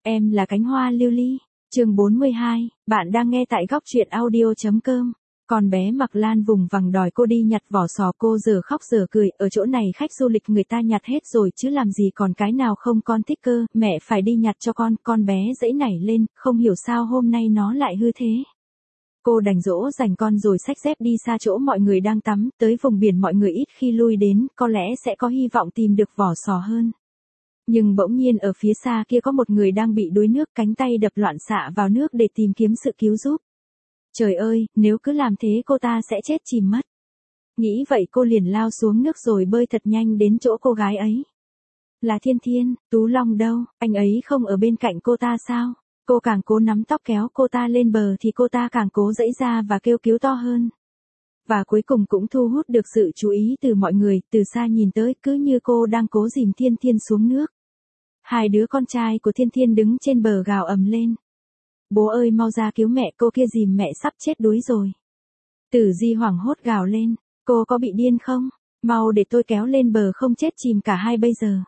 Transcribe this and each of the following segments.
Em là cánh hoa lưu ly. Chương 42, bạn đang nghe tại góc truyện audio.com. Con bé Mặc Lan vùng vằng đòi cô đi nhặt vỏ sò, cô giờ khóc giờ cười, ở chỗ này khách du lịch người ta nhặt hết rồi chứ làm gì còn cái nào không, con thích cơ, mẹ phải đi nhặt cho con bé giãy nảy lên, không hiểu sao hôm nay nó lại hư thế. Cô đành dỗ dành con rồi xách dép đi xa chỗ mọi người đang tắm, tới vùng biển mọi người ít khi lui đến, có lẽ sẽ có hy vọng tìm được vỏ sò hơn. Nhưng bỗng nhiên ở phía xa kia có một người đang bị đuối nước, cánh tay đập loạn xạ vào nước để tìm kiếm sự cứu giúp. Trời ơi, nếu cứ làm thế cô ta sẽ chết chìm mất. Nghĩ vậy cô liền lao xuống nước rồi bơi thật nhanh đến chỗ cô gái ấy. Là Thiên Thiên. Tú Long đâu, anh ấy không ở bên cạnh cô ta sao? Cô càng cố nắm tóc kéo cô ta lên bờ thì cô ta càng cố giãy ra và kêu cứu to hơn. Và cuối cùng cũng thu hút được sự chú ý từ mọi người, từ xa nhìn tới cứ như cô đang cố dìm Thiên Thiên xuống nước. Hai đứa con trai của Thiên Thiên đứng trên bờ gào ầm lên. Bố ơi mau ra cứu mẹ, cô kia dìm mẹ sắp chết đuối rồi. Tử Di hoảng hốt gào lên, cô có bị điên không? Mau để tôi kéo lên bờ không chết chìm cả hai bây giờ.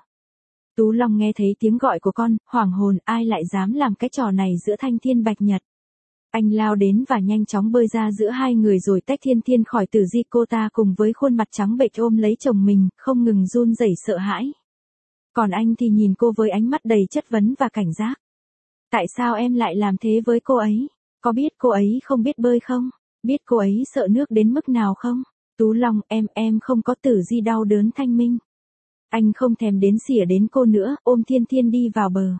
Tú Long nghe thấy tiếng gọi của con, hoảng hồn, ai lại dám làm cái trò này giữa thanh thiên bạch nhật. Anh lao đến và nhanh chóng bơi ra giữa hai người rồi tách Thiên Thiên khỏi Tử Di, cô ta cùng với khuôn mặt trắng bệch ôm lấy chồng mình, không ngừng run rẩy sợ hãi. Còn anh thì nhìn cô với ánh mắt đầy chất vấn và cảnh giác. Tại sao em lại làm thế với cô ấy? Có biết cô ấy không biết bơi không? Biết cô ấy sợ nước đến mức nào không? Tú Long, em không có. Tử Di đau đớn thanh minh. Anh không thèm đến xỉa đến cô nữa, ôm Thiên Thiên đi vào bờ.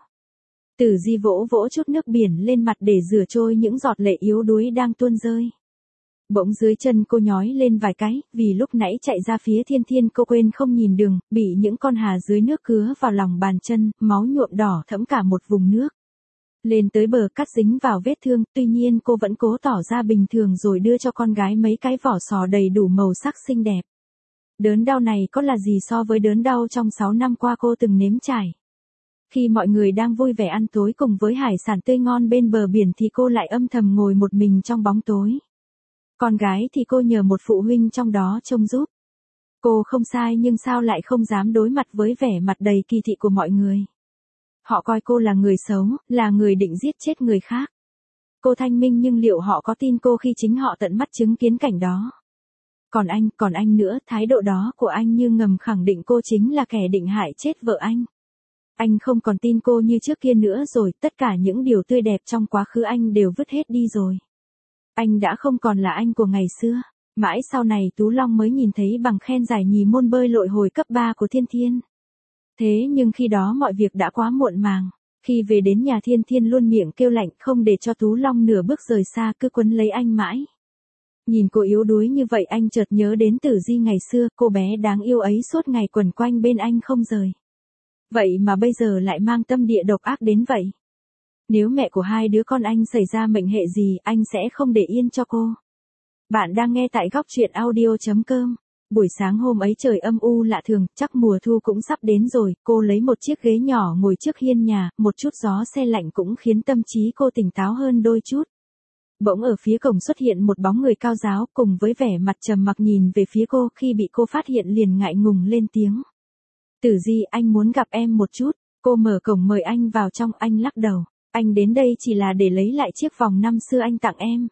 Tử Di vỗ vỗ chút nước biển lên mặt để rửa trôi những giọt lệ yếu đuối đang tuôn rơi. Bỗng dưới chân cô nhói lên vài cái, vì lúc nãy chạy ra phía Thiên Thiên cô quên không nhìn đường, bị những con hà dưới nước cứa vào lòng bàn chân, máu nhuộm đỏ thẫm cả một vùng nước. Lên tới bờ cắt dính vào vết thương, tuy nhiên cô vẫn cố tỏ ra bình thường rồi đưa cho con gái mấy cái vỏ sò đầy đủ màu sắc xinh đẹp. Đớn đau này có là gì so với đớn đau trong 6 năm qua cô từng nếm trải. Khi mọi người đang vui vẻ ăn tối cùng với hải sản tươi ngon bên bờ biển thì cô lại âm thầm ngồi một mình trong bóng tối. Con gái thì cô nhờ một phụ huynh trong đó trông giúp. Cô không sai nhưng sao lại không dám đối mặt với vẻ mặt đầy kỳ thị của mọi người. Họ coi cô là người xấu, là người định giết chết người khác. Cô thanh minh nhưng liệu họ có tin cô khi chính họ tận mắt chứng kiến cảnh đó? Còn anh nữa, thái độ đó của anh như ngầm khẳng định cô chính là kẻ định hại chết vợ anh. Anh không còn tin cô như trước kia nữa rồi, tất cả những điều tươi đẹp trong quá khứ anh đều vứt hết đi rồi. Anh đã không còn là anh của ngày xưa. Mãi sau này Tú Long mới nhìn thấy bằng khen giải nhì môn bơi lội hồi cấp 3 của Thiên Thiên. Thế nhưng khi đó mọi việc đã quá muộn màng. Khi về đến nhà Thiên Thiên luôn miệng kêu lạnh không để cho Tú Long nửa bước rời xa, cứ quấn lấy anh mãi. Nhìn cô yếu đuối như vậy anh chợt nhớ đến Tử Di ngày xưa, cô bé đáng yêu ấy suốt ngày quẩn quanh bên anh không rời. Vậy mà bây giờ lại mang tâm địa độc ác đến vậy. Nếu mẹ của hai đứa con anh xảy ra mệnh hệ gì, anh sẽ không để yên cho cô. Bạn đang nghe tại góc truyện audio.com. Buổi sáng hôm ấy trời âm u lạ thường, chắc mùa thu cũng sắp đến rồi, cô lấy một chiếc ghế nhỏ ngồi trước hiên nhà, một chút gió se lạnh cũng khiến tâm trí cô tỉnh táo hơn đôi chút. Bỗng ở phía cổng xuất hiện một bóng người cao ráo cùng với vẻ mặt trầm mặc nhìn về phía cô, khi bị cô phát hiện liền ngại ngùng lên tiếng. Tử Di, anh muốn gặp em một chút. Cô mở cổng mời anh vào trong, anh lắc đầu. Anh đến đây chỉ là để lấy lại chiếc vòng năm xưa anh tặng em.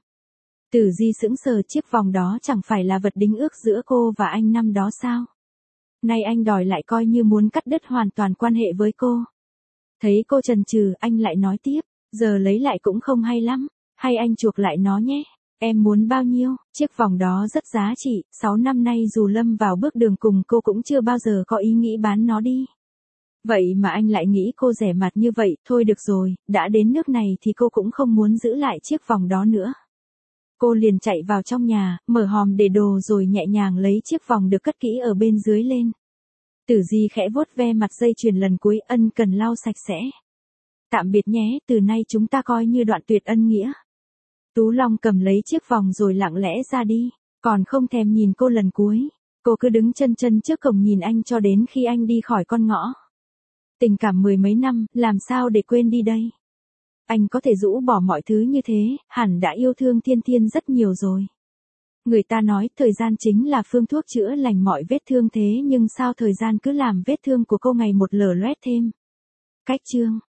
Tử Di sững sờ, chiếc vòng đó chẳng phải là vật đính ước giữa cô và anh năm đó sao? Nay anh đòi lại coi như muốn cắt đứt hoàn toàn quan hệ với cô. Thấy cô chần chừ, anh lại nói tiếp, giờ lấy lại cũng không hay lắm, hay anh chuộc lại nó nhé. Em muốn bao nhiêu? Chiếc vòng đó rất giá trị, 6 năm nay dù lâm vào bước đường cùng cô cũng chưa bao giờ có ý nghĩ bán nó đi. Vậy mà anh lại nghĩ cô rẻ mạt như vậy, thôi được rồi, đã đến nước này thì cô cũng không muốn giữ lại chiếc vòng đó nữa. Cô liền chạy vào trong nhà, mở hòm để đồ rồi nhẹ nhàng lấy chiếc vòng được cất kỹ ở bên dưới lên. Tử Di khẽ vuốt ve mặt dây chuyền lần cuối, ân cần lau sạch sẽ. Tạm biệt nhé, từ nay chúng ta coi như đoạn tuyệt ân nghĩa. Tú Long cầm lấy chiếc vòng rồi lặng lẽ ra đi, còn không thèm nhìn cô lần cuối. Cô cứ đứng chân trước cổng nhìn anh cho đến khi anh đi khỏi con ngõ. Tình cảm 10 mấy năm, làm sao để quên đi đây? Anh có thể rũ bỏ mọi thứ như thế, hẳn đã yêu thương Thiên Thiên rất nhiều rồi. Người ta nói thời gian chính là phương thuốc chữa lành mọi vết thương, thế nhưng sao thời gian cứ làm vết thương của cô ngày một lở loét thêm. Cách chương